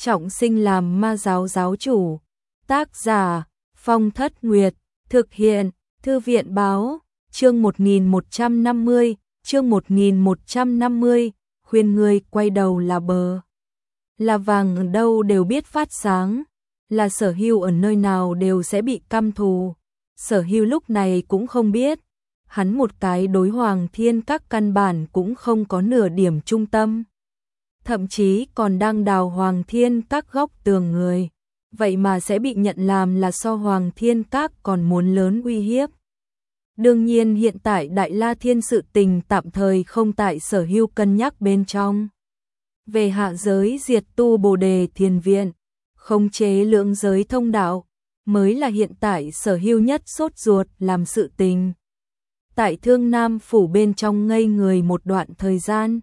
trọng sinh làm ma giáo giáo chủ. Tác giả Phong Thất Nguyệt. Thực hiện Thư viện báo. Chương 1150. Chương 1150. Khuyên người quay đầu là bờ. Là vàng ở đâu đều biết phát sáng. Là Sở Hưu ở nơi nào đều sẽ bị căm thù. Sở Hưu lúc này cũng không biết. Hắn một cái đối Hoàng Thiên Các căn bản cũng không có nửa điểm trung tâm. Thậm chí còn đang đào Hoàng Thiên Các góc tường người. Vậy mà sẽ bị nhận làm là so Hoàng Thiên Các còn muốn lớn uy hiếp. Đương nhiên hiện tại Đại La Thiên sự tình tạm thời không tại Sở Hưu cân nhắc bên trong. Về hạ giới diệt tu Bồ Đề Thiền Viện, khống chế lượng giới thông đạo, mới là hiện tại Sở Hưu nhất sốt ruột làm sự tình. Tại Thương Nam phủ bên trong ngây người một đoạn thời gian.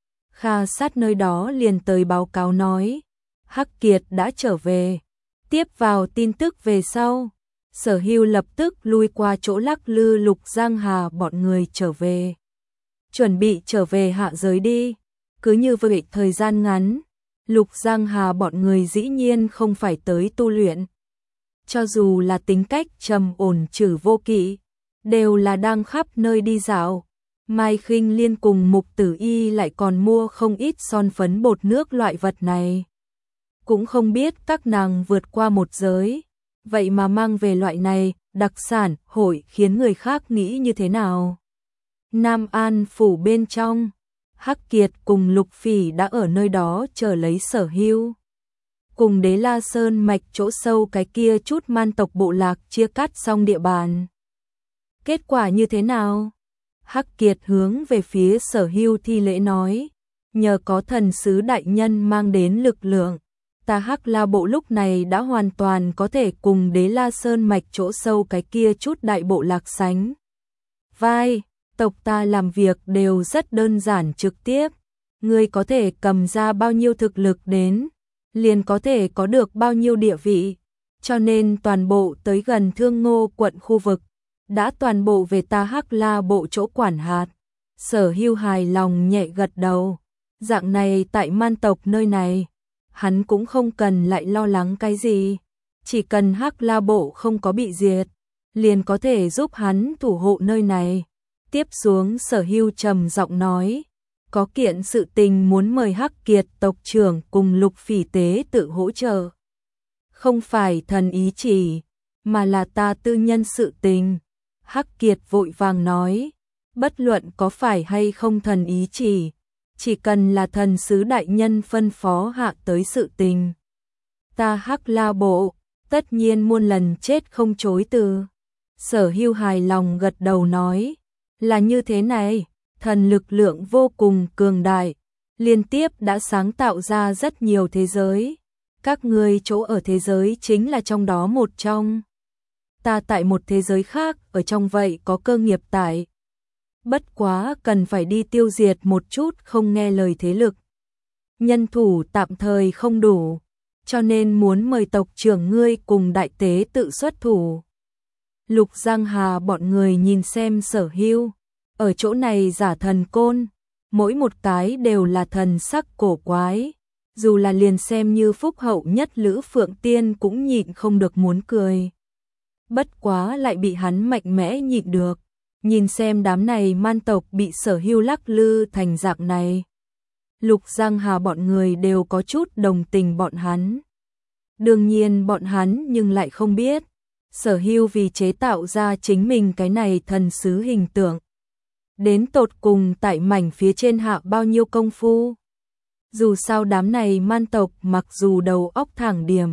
Kha Sát nơi đó liền tới báo cáo nói, Hắc Kiệt đã trở về. Tiếp vào tin tức về sau, Sở Hưu lập tức lui qua chỗ lắc lư Lục Giang Hà bọn người trở về. Chuẩn bị trở về hạ giới đi. Cứ như vậy thời gian ngắn, Lục Giang Hà bọn người dĩ nhiên không phải tới tu luyện. Cho dù là tính cách trầm ổn trừ vô kỵ, đều là đang khắp nơi đi dạo. Mai Khinh Liên cùng Mục Tử Y lại còn mua không ít son phấn bột nước loại vật này. Cũng không biết các nàng vượt qua một giới, vậy mà mang về loại này, đặc sản, hội khiến người khác nghĩ như thế nào. Nam An phủ bên trong, Hắc Kiệt cùng Lục Phỉ đã ở nơi đó chờ lấy Sở Hưu. Cùng Đế La Sơn mạch chỗ sâu cái kia chút man tộc bộ lạc chia cắt xong địa bàn. Kết quả như thế nào? Hắc Kiệt hướng về phía Sở Hưu thi lễ nói, nhờ có thần sứ đại nhân mang đến lực lượng, ta Hắc La bộ lúc này đã hoàn toàn có thể cùng Đế La Sơn mạch chỗ sâu cái kia chút đại bộ lạc sánh vai. Tộc ta làm việc đều rất đơn giản trực tiếp, ngươi có thể cầm ra bao nhiêu thực lực đến, liền có thể có được bao nhiêu địa vị, cho nên toàn bộ tới gần Thương Ngô quận khu vực, đã toàn bộ về ta Hắc La bộ chỗ quản hạt. Sở Hưu hài lòng nhẹ gật đầu, dạng này tại man tộc nơi này, hắn cũng không cần lại lo lắng cái gì, chỉ cần Hắc La bộ không có bị diệt, liền có thể giúp hắn thủ hộ nơi này. Tiếp xuống Sở Hưu trầm giọng nói, có kiện sự tình muốn mời Hắc Kiệt tộc trưởng cùng Lục Phỉ tế tự hỗ trợ. Không phải thần ý chỉ, mà là ta tư nhân sự tình. Hắc Kiệt vội vàng nói, bất luận có phải hay không thần ý chỉ cần là thần sứ đại nhân phân phó hạ tới sự tình. Ta Hắc La bộ, tất nhiên muôn lần chết không chối từ. Sở Hưu hài lòng gật đầu nói, là như thế này, thần lực lượng vô cùng cường đại, liên tiếp đã sáng tạo ra rất nhiều thế giới. Các ngươi chỗ ở thế giới chính là trong đó một trong. Ta tại một thế giới khác, ở trong vậy có cơ nghiệp tại. Bất quá cần phải đi tiêu diệt một chút không nghe lời thế lực. Nhân thủ tạm thời không đủ, cho nên muốn mời tộc trưởng ngươi cùng đại tế tự xuất thủ. Lục Giang Hà bọn người nhìn xem Sở Hưu, ở chỗ này giả thần côn, mỗi một cái đều là thần sắc cổ quái, dù là liền xem như phúc hậu nhất Lữ Phượng Tiên cũng nhịn không được muốn cười. Bất quá lại bị hắn mạnh mẽ nhịn được, nhìn xem đám này man tộc bị Sở Hưu lắc lư thành dạng này. Lục Giang Hà bọn người đều có chút đồng tình bọn hắn. Đương nhiên bọn hắn nhưng lại không biết, Sở Hưu vì chế tạo ra chính mình cái này thần sứ hình tượng, đến tột cùng tại mảnh phía trên hạ bao nhiêu công phu. Dù sao đám này man tộc mặc dù đầu óc thẳng điểm,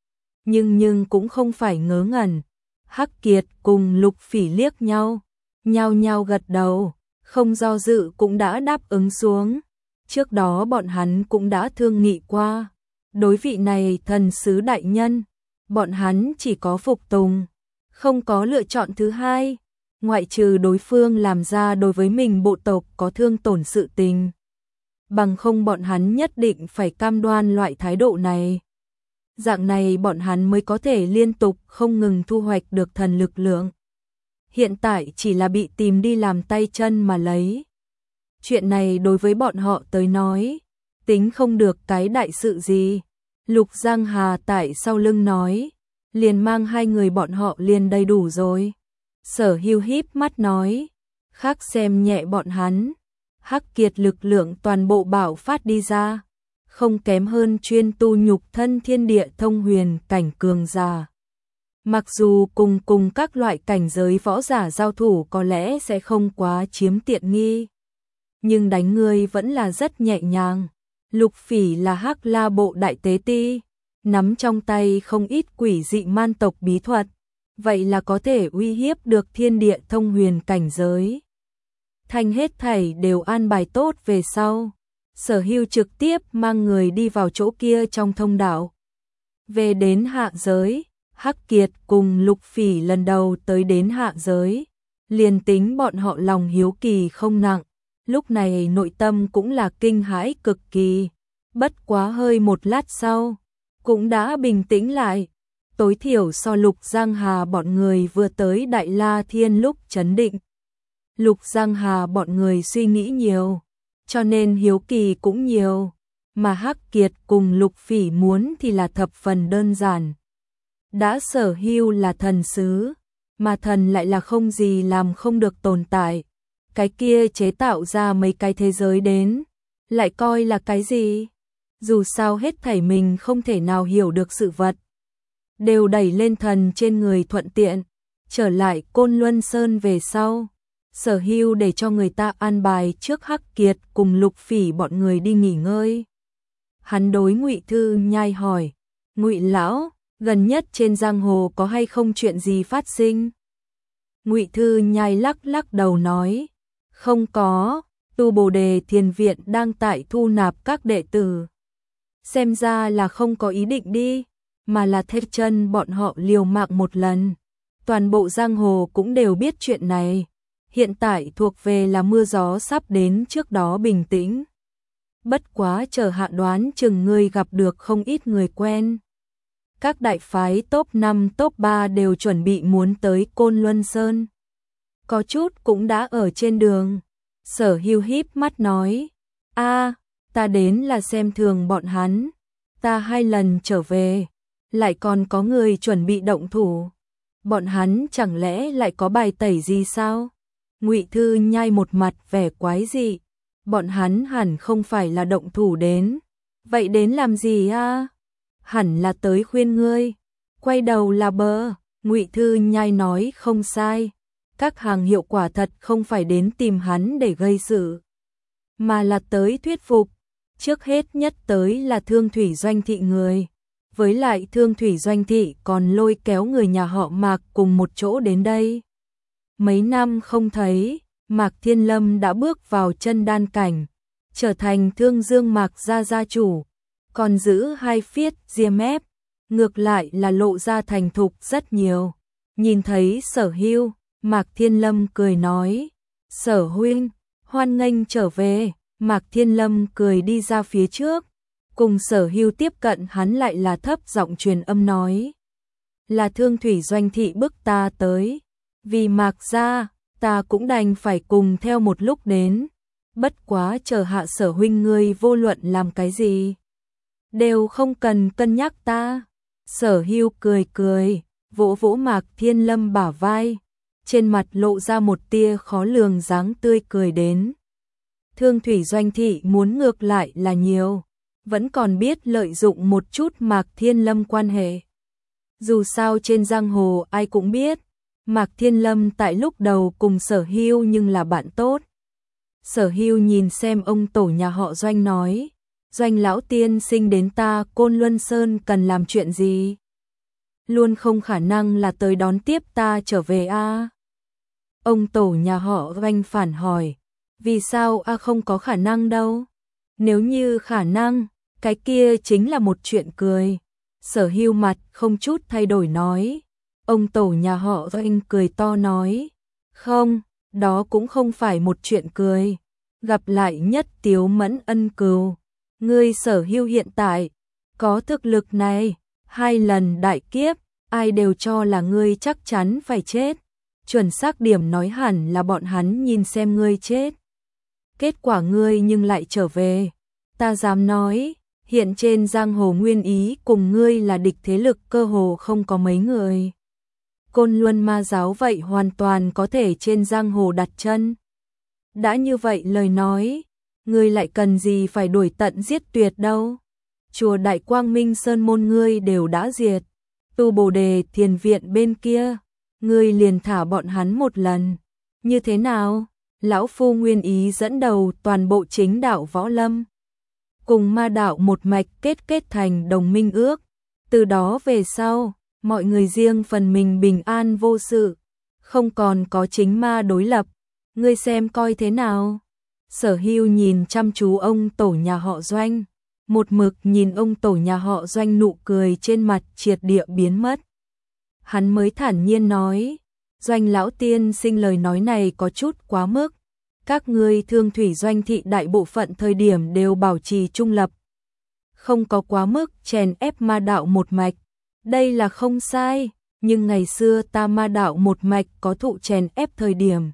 nhưng cũng không phải ngớ ngẩn. Hắc Kiệt cùng Lục Phỉ liếc nhau, nhao nhao gật đầu, không do dự cũng đã đáp ứng xuống. Trước đó bọn hắn cũng đã thương nghị qua, đối vị này thần sứ đại nhân, bọn hắn chỉ có phục tùng, không có lựa chọn thứ hai, ngoại trừ đối phương làm ra đối với mình bộ tộc có thương tổn sự tình. Bằng không bọn hắn nhất định phải cam đoan loại thái độ này. Dạng này bọn hắn mới có thể liên tục không ngừng thu hoạch được thần lực lượng. Hiện tại chỉ là bị tìm đi làm tay chân mà lấy. Chuyện này đối với bọn họ tới nói, tính không được cái đại sự gì. Lục Giang Hà tại sau lưng nói, liền mang hai người bọn họ liền đầy đủ rồi. Sở Hưu híp mắt nói, khác xem nhẹ bọn hắn. Hắc Kiệt lực lượng toàn bộ bạo phát đi ra, không kém hơn chuyên tu nhục thân thiên địa thông huyền cảnh cường giả. Mặc dù cùng các loại cảnh giới võ giả giao thủ có lẽ sẽ không quá chiếm tiện nghi, nhưng đánh ngươi vẫn là rất nhẹ nhàng. Lục Phỉ là Hắc La bộ đại tế ti, nắm trong tay không ít quỷ dị man tộc bí thuật, vậy là có thể uy hiếp được thiên địa thông huyền cảnh giới. Thành hết thảy đều an bài tốt về sau, Sở Hưu trực tiếp mang người đi vào chỗ kia trong thông đạo. Về đến hạ giới, Hắc Kiệt cùng Lục Phỉ lần đầu tới đến hạ giới, liền tính bọn họ lòng hiếu kỳ không nặng, lúc này nội tâm cũng là kinh hãi cực kỳ. Bất quá hơi một lát sau, cũng đã bình tĩnh lại, tối thiểu so Lục Giang Hà bọn người vừa tới Đại La Thiên lúc chấn định. Lục Giang Hà bọn người suy nghĩ nhiều, cho nên hiếu kỳ cũng nhiều, mà Hắc Kiệt cùng Lục Phỉ muốn thì là thập phần đơn giản. Đã Sở Hưu là thần sứ, mà thần lại là không gì làm không được tồn tại. Cái kia chế tạo ra mấy cái thế giới đến, lại coi là cái gì? Dù sao hết thảy mình không thể nào hiểu được sự vật, đều đẩy lên thần trên người thuận tiện. Trở lại Côn Luân Sơn về sau, Sở Hưu để cho người ta an bài trước Hắc Kiệt cùng Lục Phỉ bọn người đi nghỉ ngơi. Hắn đối Ngụy Thư Nhai hỏi, Ngụy lão, gần nhất trên giang hồ có hay không chuyện gì phát sinh? Ngụy Thư Nhai lắc lắc đầu nói, không có, Tu Bồ Đề Thiền Viện đang tại thu nạp các đệ tử. Xem ra là không có ý định đi, mà là theo chân bọn họ liều mạng một lần. Toàn bộ giang hồ cũng đều biết chuyện này. Hiện tại thuộc về là mưa gió sắp đến trước đó bình tĩnh. Bất quá chờ hạ đoán chừng ngươi gặp được không ít người quen. Các đại phái top 5 top 3 đều chuẩn bị muốn tới Côn Luân Sơn. Có chút cũng đã ở trên đường. Sở Hưu híp mắt nói, ta đến là xem thường bọn hắn. Ta 2 lần trở về, lại còn có người chuẩn bị động thủ. Bọn hắn chẳng lẽ lại có bài tẩy gì sao? Ngụy Thư Nhai một mặt vẻ quái dị. Bọn hắn hẳn không phải là động thủ đến. Vậy đến làm gì a? Hẳn là tới khuyên ngươi. Quay đầu là bờ. Ngụy Thư Nhai nói không sai. Các hàng hiệu quả thật không phải đến tìm hắn để gây sự, mà là tới thuyết phục. Trước hết nhất tới là Thương Thủy Doanh thị người. Với lại Thương Thủy Doanh thị còn lôi kéo người nhà họ Mạc cùng một chỗ đến đây. Mấy năm không thấy, Mạc Thiên Lâm đã bước vào chân đan cảnh, trở thành Thương Dương Mạc gia gia chủ, còn giữ 2 phiết ria mép, ngược lại là lộ ra thành thục rất nhiều. Nhìn thấy Sở Hưu, Mạc Thiên Lâm cười nói, Sở huynh, hoan nghênh trở về. Mạc Thiên Lâm cười đi ra phía trước, cùng Sở Hưu tiếp cận, hắn lại là thấp giọng truyền âm nói, là Thương Thủy Doanh thị bức ta tới, vì Mạc gia, ta cũng đành phải cùng theo một lúc đến. Bất quá chờ hạ Sở huynh ngươi vô luận làm cái gì, đều không cần cân nhắc ta. Sở Hưu cười cười, vỗ vỗ Mạc Thiên Lâm bả vai, trên mặt lộ ra một tia khó lường dáng tươi cười đến. Thương Thủy Doanh thị muốn ngược lại là nhiều, vẫn còn biết lợi dụng một chút Mạc Thiên Lâm quan hệ. Dù sao trên giang hồ ai cũng biết, Mạc Thiên Lâm tại lúc đầu cùng Sở Hưu nhưng là bạn tốt. Sở Hưu nhìn xem ông tổ nhà họ Doanh nói, Doanh lão tiên sinh đến ta Côn Luân Sơn cần làm chuyện gì? Luôn không khả năng là tới đón tiếp ta trở về a? Ông tổ nhà họ Doanh phản hỏi, vì sao không có khả năng đâu? Nếu như khả năng, cái kia chính là một chuyện cười. Sở Hưu mặt không chút thay đổi nói. Ông tổ nhà họ Doanh cười to nói, không, đó cũng không phải một chuyện cười. Gặp lại nhất Tiếu Mẫn ân cừu. Ngươi Sở Hưu hiện tại có thực lực này, 2 lần đại kiếp, ai đều cho là ngươi chắc chắn phải chết. Chuẩn xác điểm nói hẳn là bọn hắn nhìn xem ngươi chết. Kết quả ngươi nhưng lại trở về. Ta dám nói, Hiện trên giang hồ nguyên ý cùng ngươi là địch thế lực cơ hồ không có mấy người. Côn Luân ma giáo vậy hoàn toàn có thể trên giang hồ đặt chân. Đã như vậy lời nói, ngươi lại cần gì phải đuổi tận giết tuyệt đâu. Chùa Đại Quang Minh Sơn môn ngươi đều đã diệt. Tu Bồ Đề Thiền Viện bên kia, ngươi liền thả bọn hắn một lần. Như thế nào? Lão Phu nguyên ý dẫn đầu toàn bộ chính đạo võ lâm. Cùng ma đạo một mạch kết thành đồng minh ước. Từ đó về sau, mọi người riêng phần mình bình an vô sự. Không còn có chính ma đối lập. Ngươi xem coi thế nào? Sở Hưu nhìn chăm chú ông tổ nhà họ Doanh. Một mực nhìn ông tổ nhà họ Doanh nụ cười trên mặt triệt địa biến mất. Hắn mới thản nhiên nói, Doanh lão tiên sinh lời nói này có chút quá mức. Các ngươi Thương Thủy Doanh thị đại bộ phận thời điểm đều bảo trì trung lập. Không có quá mức chèn ép ma đạo một mạch. Đây là không sai, nhưng ngày xưa ta ma đạo một mạch có thụ chèn ép thời điểm.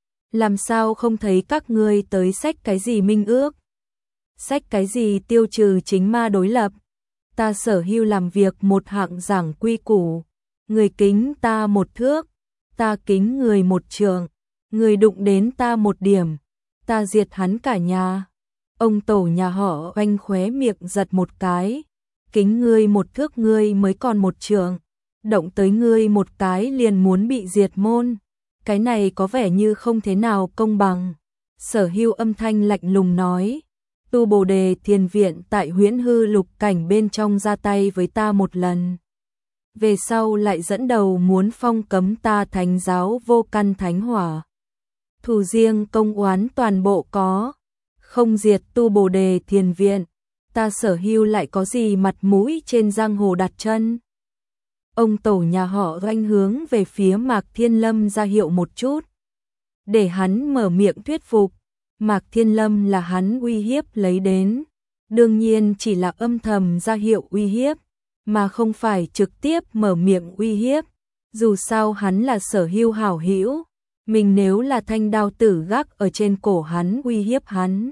Làm sao không thấy các ngươi tới sách cái gì minh ước? Sách cái gì tiêu trừ chính ma đối lập? Ta Sở Hưu làm việc một hạng giảng quy củ. Người kính ta một thước, ta kính người một trượng. Người đụng đến ta một điểm, ta diệt hắn cả nhà. Ông tổ nhà họ Oanh khóe miệng giật một cái. Kính ngươi một thước ngươi mới còn một trượng. Động tới ngươi một cái liền muốn bị diệt môn. Cái này có vẻ như không thế nào công bằng. Sở Hưu âm thanh lạnh lùng nói. Tu Bồ Đề Thiền Viện tại Huyễn Hư Lục Cảnh bên trong ra tay với ta một lần. Về sau lại dẫn đầu muốn phong cấm ta Thánh giáo Vô Căn Thánh Hỏa. Thù riêng công oán toàn bộ có. Không diệt Tu Bồ Đề Thiền Viện, ta Sở Hưu lại có gì mặt mũi trên giang hồ đặt chân? Ông tổ nhà họ Oanh hướng về phía Mạc Thiên Lâm ra hiệu một chút. Để hắn mở miệng thuyết phục. Mạc Thiên Lâm là hắn uy hiếp lấy đến. Đương nhiên chỉ là âm thầm ra hiệu uy hiếp, mà không phải trực tiếp mở miệng uy hiếp. Dù sao hắn là Sở Hưu hảo hữu, mình nếu là thanh đao tử gác ở trên cổ hắn uy hiếp hắn.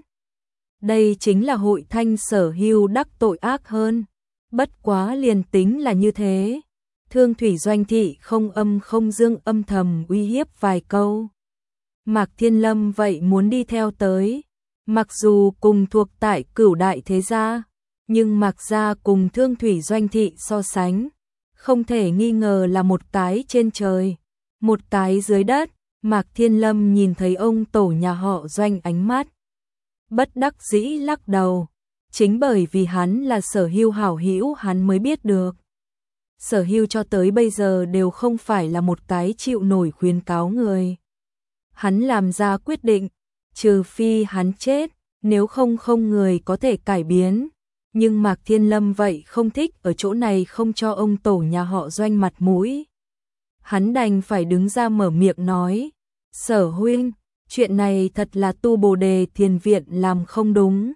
Đây chính là hội thanh Sở Hưu đắc tội ác hơn. Bất quá liền tính là như thế. Thương Thủy Doanh thị không âm không dương âm thầm uy hiếp vài câu. Mạc Thiên Lâm vậy muốn đi theo tới. Mặc dù cùng thuộc tại Cửu Đại thế gia, nhưng Mạc gia cùng Thương Thủy Doanh thị so sánh, không thể nghi ngờ là một cái trên trời, một cái dưới đất. Mạc Thiên Lâm nhìn thấy ông tổ nhà họ Doanh ánh mắt bất đắc dĩ lắc đầu. Chính bởi vì hắn là Sở Hưu hảo hữu hắn mới biết được. Sở Hưu cho tới bây giờ đều không phải là một cái chịu nổi khuyến cáo người. Hắn làm ra quyết định, trừ phi hắn chết, nếu không không người có thể cải biến. Nhưng Mạc Thiên Lâm vậy không thích ở chỗ này không cho ông tổ nhà họ Doanh mặt mũi. Hắn đành phải đứng ra mở miệng nói, Sở huynh, chuyện này thật là Tu Bồ Đề Thiền Viện làm không đúng.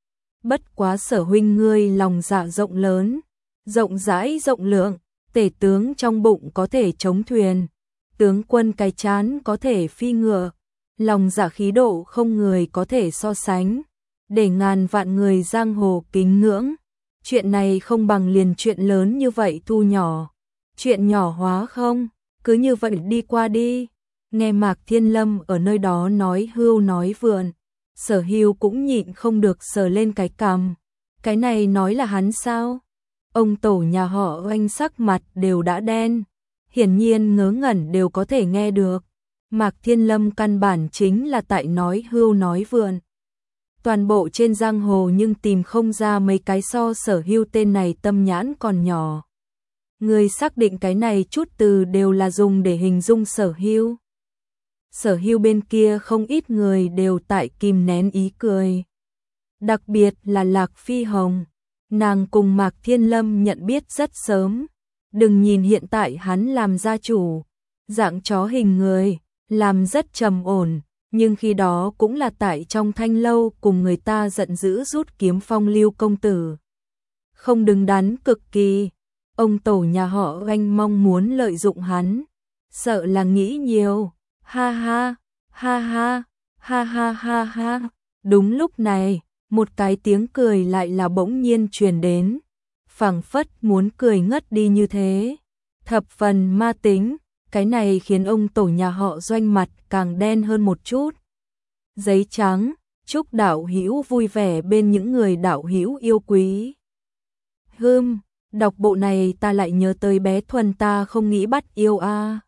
Bất quá Sở huynh ngươi lòng dạ rộng lớn, rộng rãi rộng lượng, tể tướng trong bụng có thể chống thuyền, tướng quân cái chán có thể phi ngựa, lòng dạ khí độ không người có thể so sánh, để ngàn vạn người giang hồ kính ngưỡng. Chuyện này không bằng liền chuyện lớn như vậy thu nhỏ, chuyện nhỏ hóa không, cứ như vậy đi qua đi. Nghe Mạc Thiên Lâm ở nơi đó nói hưu nói vượn, Sở Hưu cũng nhịn không được sờ lên cái cằm. Cái này nói là hắn sao? Ông tổ nhà họ Oanh sắc mặt đều đã đen, hiển nhiên ngớ ngẩn đều có thể nghe được. Mạc Thiên Lâm căn bản chính là tại nói hưu nói vượn. Toàn bộ trên giang hồ nhưng tìm không ra mấy cái so Sở Hưu tên này tâm nhãn còn nhỏ. Người xác định cái này chút từ đều là dùng để hình dung Sở Hưu. Sở Hưu bên kia không ít người đều tại kìm nén ý cười. Đặc biệt là Lạc Phi Hồng, nàng cùng Mạc Thiên Lâm nhận biết rất sớm. Đừng nhìn hiện tại hắn làm gia chủ, dạng chó hình người, làm rất trầm ổn, nhưng khi đó cũng là tại trong thanh lâu cùng người ta giận dữ rút kiếm phong Lưu công tử. Không đứng đắn cực kỳ, ông tổ nhà họ Oanh mong muốn lợi dụng hắn, sợ là nghĩ nhiều. Ha ha, ha ha, ha ha ha ha. Đúng lúc này, một cái tiếng cười lại là bỗng nhiên truyền đến, phảng phất muốn cười ngất đi như thế. Thập phần ma tính, cái này khiến ông tổ nhà họ Doanh mặt càng đen hơn một chút. Giấy trắng, chúc đạo hữu vui vẻ bên những người đạo hữu yêu quý. Đọc bộ này ta lại nhớ tới bé Thuần ta không nghĩ bắt yêu a.